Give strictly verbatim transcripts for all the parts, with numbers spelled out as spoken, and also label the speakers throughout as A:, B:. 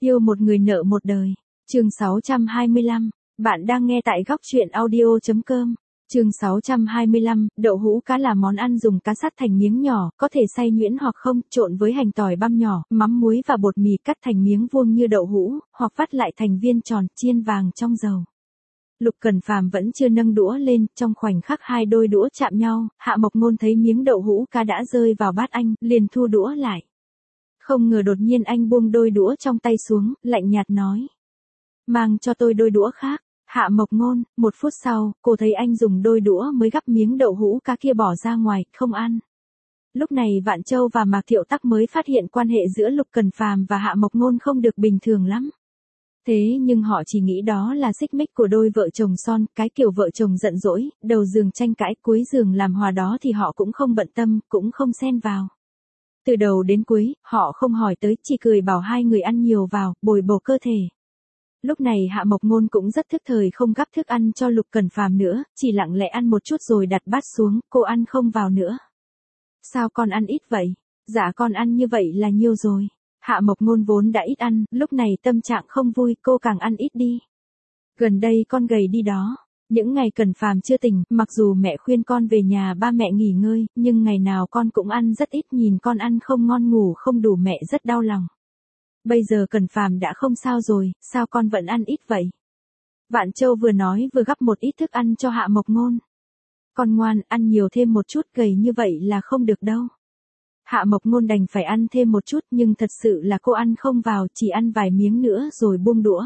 A: Yêu một người nợ một đời. Chương sáu trăm hai mươi lăm. Bạn đang nghe tại góc truyện audio chấm com. Chương sáu trăm hai mươi lăm, đậu hũ cá là món ăn dùng cá sắt thành miếng nhỏ, có thể xay nhuyễn hoặc không, trộn với hành tỏi băm nhỏ, mắm muối và bột mì cắt thành miếng vuông như đậu hũ, hoặc vắt lại thành viên tròn, chiên vàng trong dầu. Lục Cẩn Phàm vẫn chưa nâng đũa lên, trong khoảnh khắc hai đôi đũa chạm nhau, Hạ Mộc Ngôn thấy miếng đậu hũ cá đã rơi vào bát anh, liền thu đũa lại. Không ngờ đột nhiên anh buông đôi đũa trong tay xuống, lạnh nhạt nói: "Mang cho tôi đôi đũa khác." Hạ Mộc Ngôn, một phút sau, cô thấy anh dùng đôi đũa mới gắp miếng đậu hũ cá kia bỏ ra ngoài, không ăn. Lúc này Vạn Châu và Mạc Thiệu Tắc mới phát hiện quan hệ giữa Lục Cẩn Phàm và Hạ Mộc Ngôn không được bình thường lắm. Thế nhưng họ chỉ nghĩ đó là xích mích của đôi vợ chồng son, cái kiểu vợ chồng giận dỗi, đầu giường tranh cãi, cuối giường làm hòa đó thì họ cũng không bận tâm, cũng không xen vào. Từ đầu đến cuối, họ không hỏi tới, chỉ cười bảo hai người ăn nhiều vào, bồi bổ cơ thể. Lúc này Hạ Mộc Ngôn cũng rất thức thời không gắp thức ăn cho Lục Cẩn Phàm nữa, chỉ lặng lẽ ăn một chút rồi đặt bát xuống, cô ăn không vào nữa. "Sao con ăn ít vậy?" "Dạ con ăn như vậy là nhiều rồi." Hạ Mộc Ngôn vốn đã ít ăn, lúc này tâm trạng không vui, cô càng ăn ít đi. "Gần đây con gầy đi đó." Những ngày Cẩn Phàm chưa tỉnh, mặc dù mẹ khuyên con về nhà ba mẹ nghỉ ngơi, nhưng ngày nào con cũng ăn rất ít, nhìn con ăn không ngon ngủ không đủ mẹ rất đau lòng. "Bây giờ Cẩn Phàm đã không sao rồi, sao con vẫn ăn ít vậy?" Vạn Châu vừa nói vừa gắp một ít thức ăn cho Hạ Mộc Ngôn. "Con ngoan, ăn nhiều thêm một chút, gầy như vậy là không được đâu." Hạ Mộc Ngôn đành phải ăn thêm một chút, nhưng thật sự là cô ăn không vào, chỉ ăn vài miếng nữa rồi buông đũa.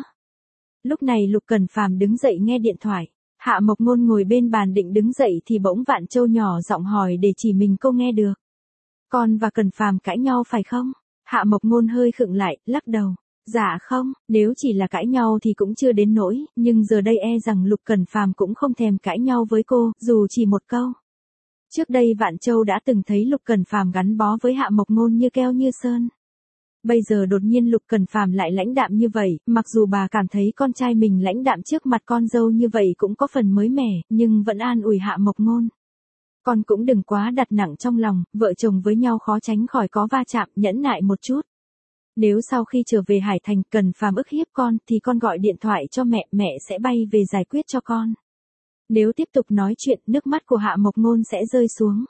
A: Lúc này Lục Cẩn Phàm đứng dậy nghe điện thoại. Hạ Mộc Ngôn ngồi bên bàn định đứng dậy thì bỗng Vạn Châu nhỏ giọng hỏi để chỉ mình cô nghe được: "Con và Cẩn Phàm cãi nhau phải không?" Hạ Mộc Ngôn hơi khựng lại, lắc đầu: "Dạ không, nếu chỉ là cãi nhau thì cũng chưa đến nỗi, nhưng giờ đây e rằng Lục Cẩn Phàm cũng không thèm cãi nhau với cô, dù chỉ một câu." Trước đây Vạn Châu đã từng thấy Lục Cẩn Phàm gắn bó với Hạ Mộc Ngôn như keo như sơn. Bây giờ đột nhiên Lục Cẩn Phàm lại lãnh đạm như vậy, mặc dù bà cảm thấy con trai mình lãnh đạm trước mặt con dâu như vậy cũng có phần mới mẻ, nhưng vẫn an ủi Hạ Mộc Ngôn: "Con cũng đừng quá đặt nặng trong lòng, vợ chồng với nhau khó tránh khỏi có va chạm, nhẫn nại một chút. Nếu sau khi trở về Hải Thành Cẩn Phàm ức hiếp con thì con gọi điện thoại cho mẹ, mẹ sẽ bay về giải quyết cho con." Nếu tiếp tục nói chuyện, nước mắt của Hạ Mộc Ngôn sẽ rơi xuống.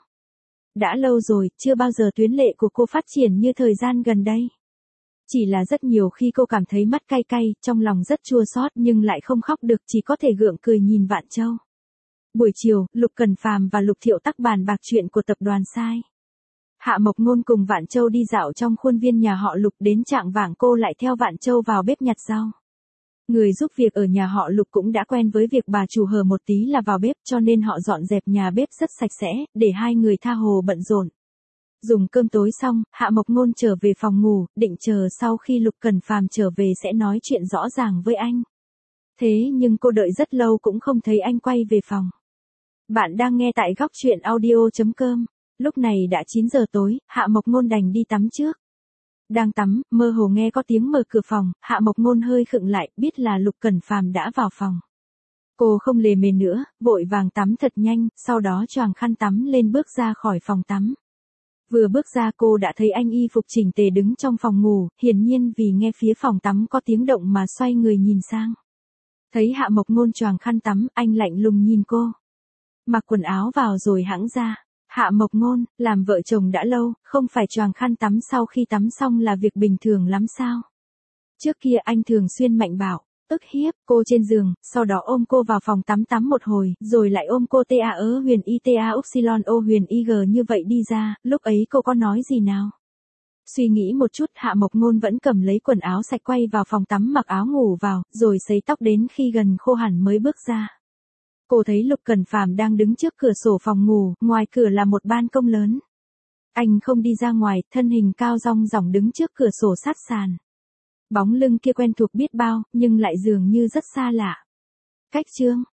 A: Đã lâu rồi, chưa bao giờ tuyến lệ của cô phát triển như thời gian gần đây. Chỉ là rất nhiều khi cô cảm thấy mắt cay cay, trong lòng rất chua xót nhưng lại không khóc được, chỉ có thể gượng cười nhìn Vạn Châu. Buổi chiều, Lục Cẩn Phàm và Lục Thiệu Tắc bàn bạc chuyện của tập đoàn Sai. Hạ Mộc Ngôn cùng Vạn Châu đi dạo trong khuôn viên nhà họ Lục, đến chạng vạng cô lại theo Vạn Châu vào bếp nhặt rau. Người giúp việc ở nhà họ Lục cũng đã quen với việc bà chủ hờ một tí là vào bếp, cho nên họ dọn dẹp nhà bếp rất sạch sẽ, để hai người tha hồ bận rộn. Dùng cơm tối xong, Hạ Mộc Ngôn trở về phòng ngủ, định chờ sau khi Lục Cẩn Phàm trở về sẽ nói chuyện rõ ràng với anh. Thế nhưng cô đợi rất lâu cũng không thấy anh quay về phòng. Bạn đang nghe tại góc truyện audio chấm com. Lúc này đã chín giờ tối, Hạ Mộc Ngôn đành đi tắm trước. Đang tắm, mơ hồ nghe có tiếng mở cửa phòng, Hạ Mộc Ngôn hơi khựng lại, biết là Lục Cẩn Phàm đã vào phòng. Cô không lề mề nữa, vội vàng tắm thật nhanh, sau đó choàng khăn tắm lên bước ra khỏi phòng tắm. Vừa bước ra cô đã thấy anh y phục chỉnh tề đứng trong phòng ngủ, hiển nhiên vì nghe phía phòng tắm có tiếng động mà xoay người nhìn sang. Thấy Hạ Mộc Ngôn choàng khăn tắm, anh lạnh lùng nhìn cô: "Mặc quần áo vào rồi hẵng ra." Hạ Mộc Ngôn, làm vợ chồng đã lâu, không phải choàng khăn tắm sau khi tắm xong là việc bình thường lắm sao? Trước kia anh thường xuyên mạnh bạo, ức hiếp cô trên giường, sau đó ôm cô vào phòng tắm tắm một hồi, rồi lại ôm cô ta ớ huyền y ta upsilon o huyền ig như vậy đi ra, lúc ấy cô có nói gì nào? Suy nghĩ một chút, Hạ Mộc Ngôn vẫn cầm lấy quần áo sạch quay vào phòng tắm mặc áo ngủ vào, rồi sấy tóc đến khi gần khô hẳn mới bước ra. Cô thấy Lục Cẩn Phàm đang đứng trước cửa sổ phòng ngủ, ngoài cửa là một ban công lớn. Anh không đi ra ngoài, thân hình cao rong ròng đứng trước cửa sổ sát sàn. Bóng lưng kia quen thuộc biết bao, nhưng lại dường như rất xa lạ. Cách chương,